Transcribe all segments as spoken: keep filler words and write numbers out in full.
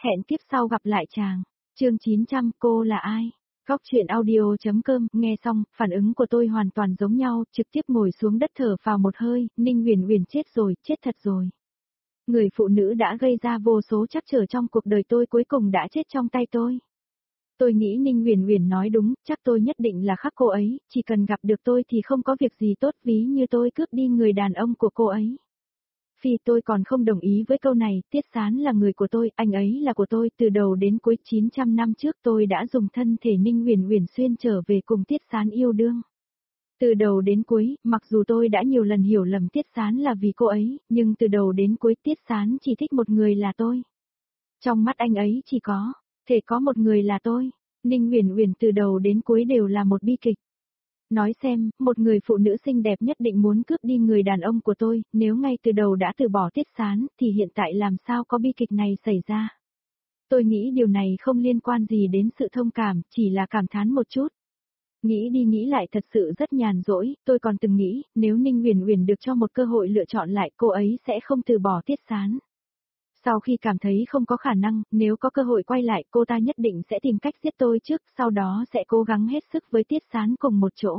Hẹn kiếp sau gặp lại chàng. Chương chín trăm, cô là ai? Góc truyện audio.com, nghe xong, phản ứng của tôi hoàn toàn giống nhau, trực tiếp ngồi xuống đất thở vào một hơi, Ninh Huyền Huyền chết rồi, chết thật rồi. Người phụ nữ đã gây ra vô số trắc trở trong cuộc đời tôi cuối cùng đã chết trong tay tôi. Tôi nghĩ Ninh Huyền Huyền nói đúng, chắc tôi nhất định là khắc cô ấy, chỉ cần gặp được tôi thì không có việc gì tốt, ví như tôi cướp đi người đàn ông của cô ấy. Phi, tôi còn không đồng ý với câu này, Tiết Sán là người của tôi, anh ấy là của tôi, từ đầu đến cuối chín trăm năm trước tôi đã dùng thân thể Ninh Huyền Huyền xuyên trở về cùng Tiết Sán yêu đương. Từ đầu đến cuối, mặc dù tôi đã nhiều lần hiểu lầm Tiết Sán là vì cô ấy, nhưng từ đầu đến cuối Tiết Sán chỉ thích một người là tôi. Trong mắt anh ấy chỉ có, thể có một người là tôi. Ninh Huyền Huyền từ đầu đến cuối đều là một bi kịch. Nói xem, một người phụ nữ xinh đẹp nhất định muốn cướp đi người đàn ông của tôi, nếu ngay từ đầu đã từ bỏ Tiết Sán, thì hiện tại làm sao có bi kịch này xảy ra. Tôi nghĩ điều này không liên quan gì đến sự thông cảm, chỉ là cảm thán một chút. Nghĩ đi nghĩ lại thật sự rất nhàn rỗi, tôi còn từng nghĩ, nếu Ninh Huyền Huyền được cho một cơ hội lựa chọn lại, cô ấy sẽ không từ bỏ Tiết Sán. Sau khi cảm thấy không có khả năng, nếu có cơ hội quay lại, cô ta nhất định sẽ tìm cách giết tôi trước, sau đó sẽ cố gắng hết sức với Tiết Sán cùng một chỗ.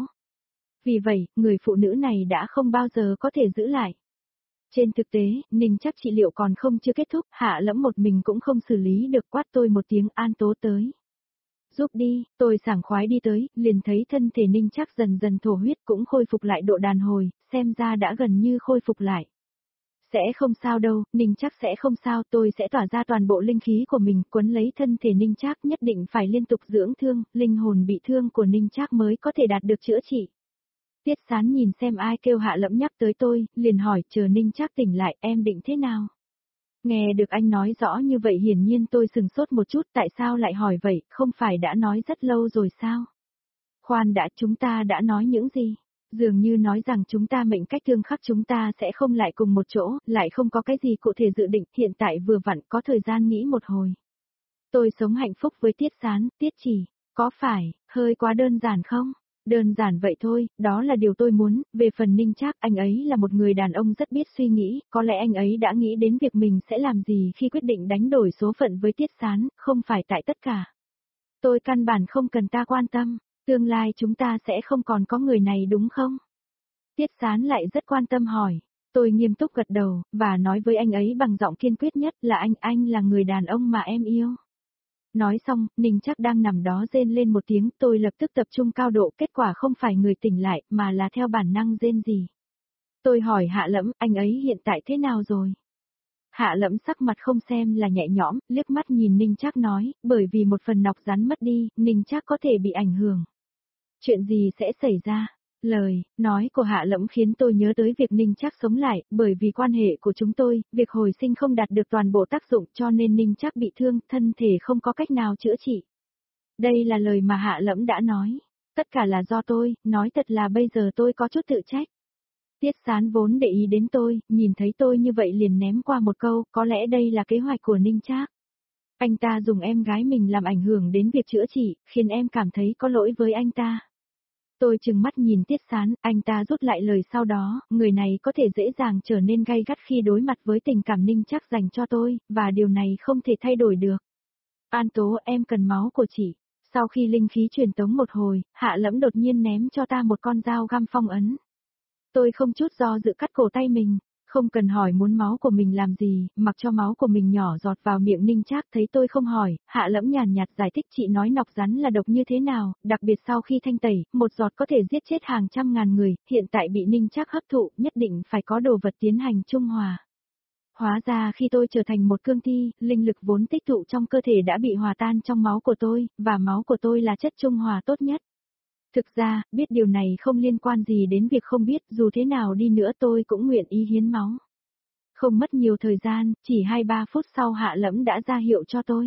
Vì vậy, người phụ nữ này đã không bao giờ có thể giữ lại. Trên thực tế, Ninh chắc trị liệu còn không chưa kết thúc, Hạ Lẫm một mình cũng không xử lý được, quát tôi một tiếng, An Tố tới. Giúp đi, tôi sảng khoái đi tới, liền thấy thân thể Ninh chắc dần dần thổ huyết cũng khôi phục lại độ đàn hồi, xem ra đã gần như khôi phục lại. Sẽ không sao đâu, Ninh chắc sẽ không sao, tôi sẽ tỏa ra toàn bộ linh khí của mình, quấn lấy thân thể Ninh chắc, nhất định phải liên tục dưỡng thương, linh hồn bị thương của Ninh chắc mới có thể đạt được chữa trị. Tiết Sán nhìn xem ai kêu Hạ Lẫm nhắc tới tôi, liền hỏi, chờ Ninh chắc tỉnh lại, em định thế nào? Nghe được anh nói rõ như vậy hiển nhiên tôi sừng sốt một chút, tại sao lại hỏi vậy, không phải đã nói rất lâu rồi sao? Khoan đã, chúng ta đã nói những gì? Dường như nói rằng chúng ta mệnh cách tương khắc, chúng ta sẽ không lại cùng một chỗ, lại không có cái gì cụ thể dự định, hiện tại vừa vặn có thời gian nghĩ một hồi. Tôi sống hạnh phúc với Tiết Sán, Tiết Chỉ, có phải, hơi quá đơn giản không? Đơn giản vậy thôi, đó là điều tôi muốn, về phần Ninh Trác, anh ấy là một người đàn ông rất biết suy nghĩ, có lẽ anh ấy đã nghĩ đến việc mình sẽ làm gì khi quyết định đánh đổi số phận với Tiết Sán, không phải tại tất cả. Tôi căn bản không cần ta quan tâm, tương lai chúng ta sẽ không còn có người này đúng không? Tiết Sán lại rất quan tâm hỏi, tôi nghiêm túc gật đầu, và nói với anh ấy bằng giọng kiên quyết nhất là anh, anh là người đàn ông mà em yêu. Nói xong, Ninh chắc đang nằm đó rên lên một tiếng, tôi lập tức tập trung cao độ, kết quả không phải người tỉnh lại, mà là theo bản năng rên gì. Tôi hỏi Hạ Lẫm, anh ấy hiện tại thế nào rồi? Hạ Lẫm sắc mặt không xem là nhẹ nhõm, liếc mắt nhìn Ninh chắc nói, bởi vì một phần nọc rắn mất đi, Ninh chắc có thể bị ảnh hưởng. Chuyện gì sẽ xảy ra? Lời, nói của Hạ Lẫm khiến tôi nhớ tới việc Ninh Trác sống lại, bởi vì quan hệ của chúng tôi, việc hồi sinh không đạt được toàn bộ tác dụng cho nên Ninh Trác bị thương, thân thể không có cách nào chữa trị. Đây là lời mà Hạ Lẫm đã nói. Tất cả là do tôi, nói thật là bây giờ tôi có chút tự trách. Tiết Sán vốn để ý đến tôi, nhìn thấy tôi như vậy liền ném qua một câu, có lẽ đây là kế hoạch của Ninh Trác. Anh ta dùng em gái mình làm ảnh hưởng đến việc chữa trị, khiến em cảm thấy có lỗi với anh ta. Tôi trừng mắt nhìn Tiết Sán, anh ta rút lại lời sau đó, người này có thể dễ dàng trở nên gay gắt khi đối mặt với tình cảm Ninh chắc dành cho tôi, và điều này không thể thay đổi được. An Tố, em cần máu của chị. Sau khi linh khí truyền tống một hồi, Hạ Lẫm đột nhiên ném cho ta một con dao găm phong ấn. Tôi không chút do dự cắt cổ tay mình. Không cần hỏi muốn máu của mình làm gì, mặc cho máu của mình nhỏ giọt vào miệng Ninh Trác, thấy tôi không hỏi, Hạ Lẫm nhàn nhạt giải thích chị nói nọc rắn là độc như thế nào, đặc biệt sau khi thanh tẩy, một giọt có thể giết chết hàng trăm ngàn người, hiện tại bị Ninh Trác hấp thụ, nhất định phải có đồ vật tiến hành trung hòa. Hóa ra khi tôi trở thành một cương thi, linh lực vốn tích tụ trong cơ thể đã bị hòa tan trong máu của tôi, và máu của tôi là chất trung hòa tốt nhất. Thực ra, biết điều này không liên quan gì đến việc không biết, dù thế nào đi nữa tôi cũng nguyện ý hiến máu. Không mất nhiều thời gian, chỉ hai ba phút sau Hạ Lẫm đã ra hiệu cho tôi.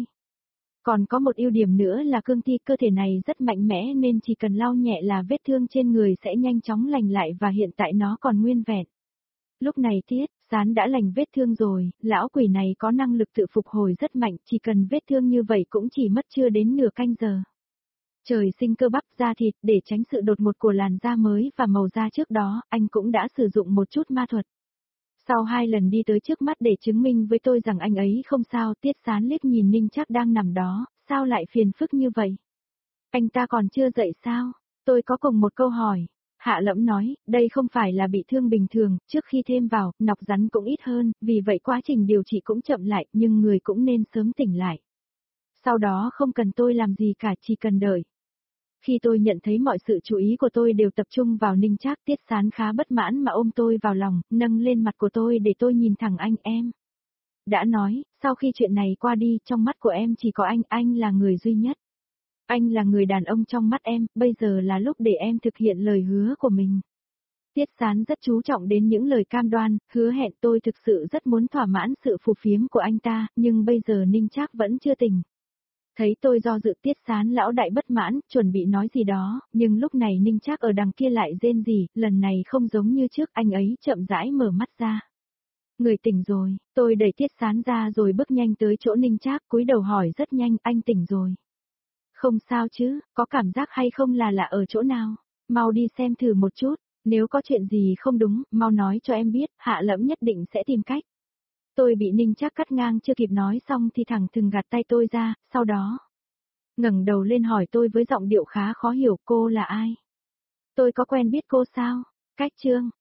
Còn có một ưu điểm nữa là cương thi cơ thể này rất mạnh mẽ nên chỉ cần lau nhẹ là vết thương trên người sẽ nhanh chóng lành lại và hiện tại nó còn nguyên vẹn. Lúc này Tiết Sán đã lành vết thương rồi, lão quỷ này có năng lực tự phục hồi rất mạnh, chỉ cần vết thương như vậy cũng chỉ mất chưa đến nửa canh giờ. Trời sinh cơ bắp da thịt, để tránh sự đột ngột của làn da mới và màu da trước đó, anh cũng đã sử dụng một chút ma thuật. Sau hai lần đi tới trước mắt để chứng minh với tôi rằng anh ấy không sao, Tiết Sán liếc nhìn Ninh Trác đang nằm đó, sao lại phiền phức như vậy? Anh ta còn chưa dậy sao? Tôi có cùng một câu hỏi. Hạ Lẫm nói, đây không phải là bị thương bình thường, trước khi thêm vào, nọc rắn cũng ít hơn, vì vậy quá trình điều trị cũng chậm lại, nhưng người cũng nên sớm tỉnh lại. Sau đó không cần tôi làm gì cả, chỉ cần đợi. Khi tôi nhận thấy mọi sự chú ý của tôi đều tập trung vào Ninh Trác, Tiết Sán khá bất mãn mà ôm tôi vào lòng, nâng lên mặt của tôi để tôi nhìn thẳng anh. Em đã nói, sau khi chuyện này qua đi, trong mắt của em chỉ có anh, anh là người duy nhất. Anh là người đàn ông trong mắt em, bây giờ là lúc để em thực hiện lời hứa của mình. Tiết Sán rất chú trọng đến những lời cam đoan, hứa hẹn. Tôi thực sự rất muốn thỏa mãn sự phù phiếm của anh ta, nhưng bây giờ Ninh Trác vẫn chưa tỉnh. Thấy tôi do dự, Tiết Sán lão đại bất mãn, chuẩn bị nói gì đó, nhưng lúc này Ninh Trác ở đằng kia lại rên rỉ, lần này không giống như trước, anh ấy chậm rãi mở mắt ra. Người tỉnh rồi, tôi đẩy Tiết Sán ra rồi bước nhanh tới chỗ Ninh Trác, cúi đầu hỏi rất nhanh, anh tỉnh rồi. Không sao chứ, có cảm giác hay không là lạ ở chỗ nào? Mau đi xem thử một chút, nếu có chuyện gì không đúng, mau nói cho em biết, Hạ Lẫm nhất định sẽ tìm cách. Tôi bị Ninh Trác cắt ngang, chưa kịp nói xong thì thẳng thừng gạt tay tôi ra, sau đó ngẩng đầu lên hỏi tôi với giọng điệu khá khó hiểu, cô là ai? Tôi có quen biết cô sao? Cách Trương,